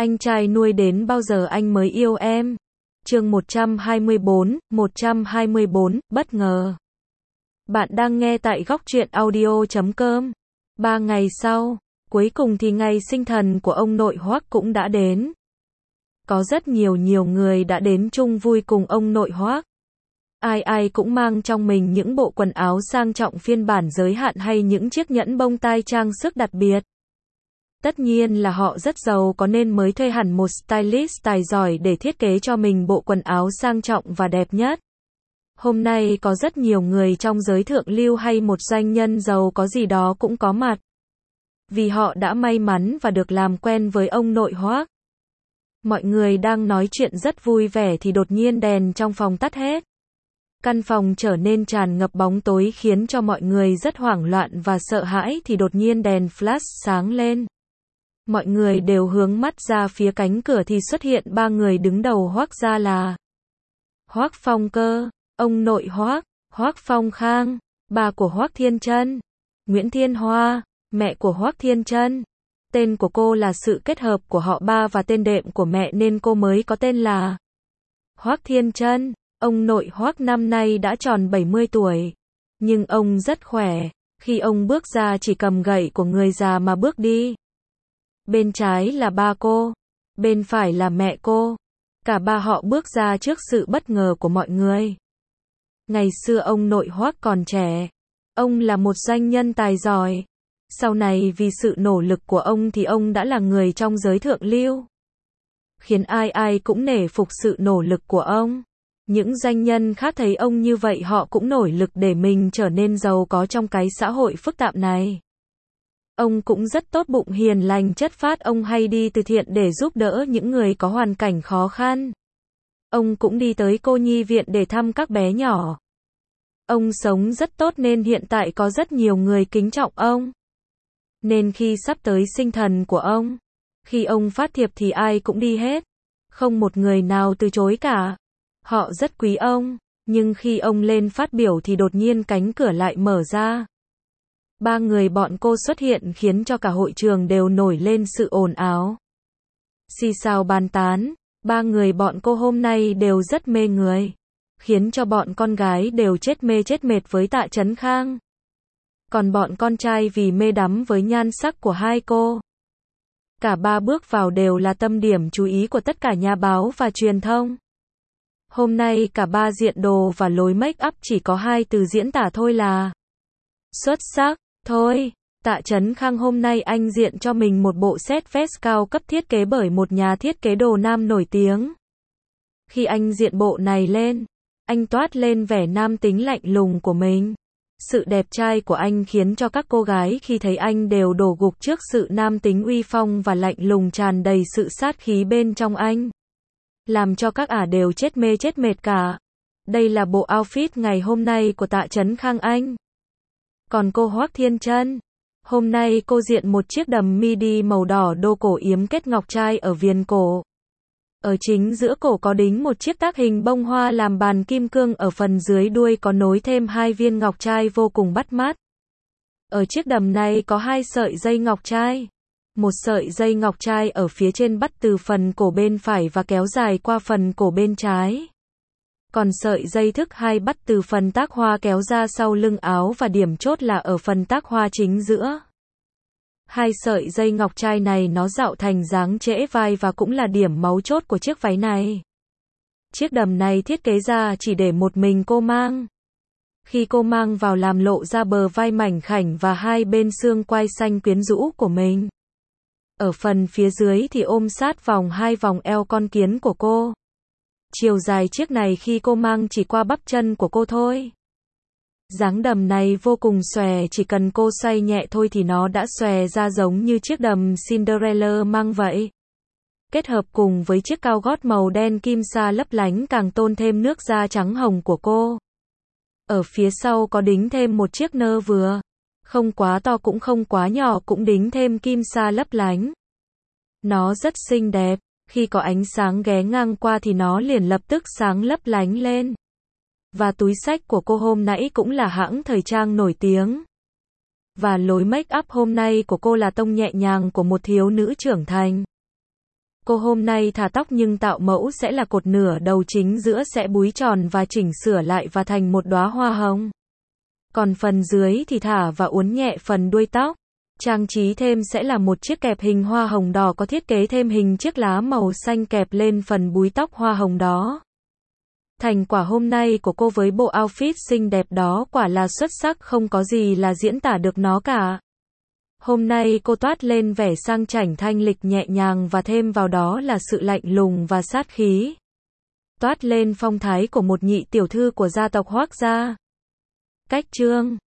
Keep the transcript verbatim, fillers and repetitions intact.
Anh trai nuôi đến bao giờ anh mới yêu em? Chương một trăm hai mươi bốn, một trăm hai mươi bốn, bất ngờ. Bạn đang nghe tại góc truyện audio chấm com. Ba ngày sau, cuối cùng thì ngày sinh thần của ông nội Hoắc cũng đã đến. Có rất nhiều nhiều người đã đến chung vui cùng ông nội Hoắc. Ai ai cũng mang trong mình những bộ quần áo sang trọng phiên bản giới hạn hay những chiếc nhẫn bông tai trang sức đặc biệt. Tất nhiên là họ rất giàu có nên mới thuê hẳn một stylist tài giỏi để thiết kế cho mình bộ quần áo sang trọng và đẹp nhất. Hôm nay có rất nhiều người trong giới thượng lưu hay một doanh nhân giàu có gì đó cũng có mặt. Vì họ đã may mắn và được làm quen với ông nội Hoắc. Mọi người đang nói chuyện rất vui vẻ thì đột nhiên đèn trong phòng tắt hết. Căn phòng trở nên tràn ngập bóng tối khiến cho mọi người rất hoảng loạn và sợ hãi thì đột nhiên đèn flash sáng lên. Mọi người đều hướng mắt ra phía cánh cửa thì xuất hiện ba người đứng đầu Hoắc gia là Hoắc Phong Cơ, ông nội Hoắc, Hoắc Phong Khang, bà của Hoắc Thiên Trân, Nguyễn Thiên Hoa, mẹ của Hoắc Thiên Trân. Tên của cô là sự kết hợp của họ ba và tên đệm của mẹ nên cô mới có tên là Hoắc Thiên Trân. Ông nội Hoắc năm nay đã tròn bảy mươi tuổi, nhưng ông rất khỏe, khi ông bước ra chỉ cầm gậy của người già mà bước đi. Bên trái là ba cô, bên phải là mẹ cô. Cả ba họ bước ra trước sự bất ngờ của mọi người. Ngày xưa ông nội Hoắc còn trẻ, ông là một doanh nhân tài giỏi. Sau này vì sự nỗ lực của ông thì ông đã là người trong giới thượng lưu, khiến ai ai cũng nể phục sự nỗ lực của ông. Những doanh nhân khác thấy ông như vậy họ cũng nỗ lực để mình trở nên giàu có trong cái xã hội phức tạp này. Ông cũng rất tốt bụng hiền lành chất phác, ông hay đi từ thiện để giúp đỡ những người có hoàn cảnh khó khăn. Ông cũng đi tới cô nhi viện để thăm các bé nhỏ. Ông sống rất tốt nên hiện tại có rất nhiều người kính trọng ông. Nên khi sắp tới sinh thần của ông, khi ông phát thiệp thì ai cũng đi hết. Không một người nào từ chối cả. Họ rất quý ông, nhưng khi ông lên phát biểu thì đột nhiên cánh cửa lại mở ra. Ba người bọn cô xuất hiện khiến cho cả hội trường đều nổi lên sự ồn ào. Xì xào bàn tán, ba người bọn cô hôm nay đều rất mê người, khiến cho bọn con gái đều chết mê chết mệt với Tạ Chấn Khang. Còn bọn con trai vì mê đắm với nhan sắc của hai cô. Cả ba bước vào đều là tâm điểm chú ý của tất cả nhà báo và truyền thông. Hôm nay cả ba diện đồ và lối make up chỉ có hai từ diễn tả thôi là xuất sắc. Thôi, Tạ Chấn Khang hôm nay anh diện cho mình một bộ set vest cao cấp thiết kế bởi một nhà thiết kế đồ nam nổi tiếng. Khi anh diện bộ này lên, anh toát lên vẻ nam tính lạnh lùng của mình. Sự đẹp trai của anh khiến cho các cô gái khi thấy anh đều đổ gục trước sự nam tính uy phong và lạnh lùng tràn đầy sự sát khí bên trong anh. Làm cho các ả đều chết mê chết mệt cả. Đây là bộ outfit ngày hôm nay của Tạ Chấn Khang anh. Còn cô Hoắc Thiên Trân, hôm nay cô diện một chiếc đầm midi màu đỏ đô cổ yếm kết ngọc trai ở viền cổ. Ở chính giữa cổ có đính một chiếc tác hình bông hoa làm bàn kim cương, ở phần dưới đuôi có nối thêm hai viên ngọc trai vô cùng bắt mắt. Ở chiếc đầm này có hai sợi dây ngọc trai. Một sợi dây ngọc trai ở phía trên bắt từ phần cổ bên phải và kéo dài qua phần cổ bên trái. Còn sợi dây thứ hai bắt từ phần tác hoa kéo ra sau lưng áo và điểm chốt là ở phần tác hoa chính giữa. Hai sợi dây ngọc trai này nó dạo thành dáng trễ vai và cũng là điểm mấu chốt của chiếc váy này. Chiếc đầm này thiết kế ra chỉ để một mình cô mang. Khi cô mang vào làm lộ ra bờ vai mảnh khảnh và hai bên xương quai xanh quyến rũ của mình. Ở phần phía dưới thì ôm sát vòng hai vòng eo con kiến của cô. Chiều dài chiếc này khi cô mang chỉ qua bắp chân của cô thôi. Dáng đầm này vô cùng xòe, chỉ cần cô xoay nhẹ thôi thì nó đã xòe ra giống như chiếc đầm Cinderella mang vậy. Kết hợp cùng với chiếc cao gót màu đen kim sa lấp lánh càng tôn thêm nước da trắng hồng của cô. Ở phía sau có đính thêm một chiếc nơ vừa, không quá to cũng không quá nhỏ, cũng đính thêm kim sa lấp lánh. Nó rất xinh đẹp, khi có ánh sáng ghé ngang qua thì nó liền lập tức sáng lấp lánh lên. Và túi xách của cô hôm nãy cũng là hãng thời trang nổi tiếng. Và lối make up hôm nay của cô là tông nhẹ nhàng của một thiếu nữ trưởng thành. Cô hôm nay thả tóc nhưng tạo mẫu sẽ là cột nửa đầu, chính giữa sẽ búi tròn và chỉnh sửa lại và thành một đóa hoa hồng. Còn phần dưới thì thả và uốn nhẹ phần đuôi tóc. Trang trí thêm sẽ là một chiếc kẹp hình hoa hồng đỏ có thiết kế thêm hình chiếc lá màu xanh kẹp lên phần búi tóc hoa hồng đó. Thành quả hôm nay của cô với bộ outfit xinh đẹp đó quả là xuất sắc, không có gì là diễn tả được nó cả. Hôm nay cô toát lên vẻ sang chảnh thanh lịch nhẹ nhàng và thêm vào đó là sự lạnh lùng và sát khí. Toát lên phong thái của một nhị tiểu thư của gia tộc Hoắc gia. Cách chương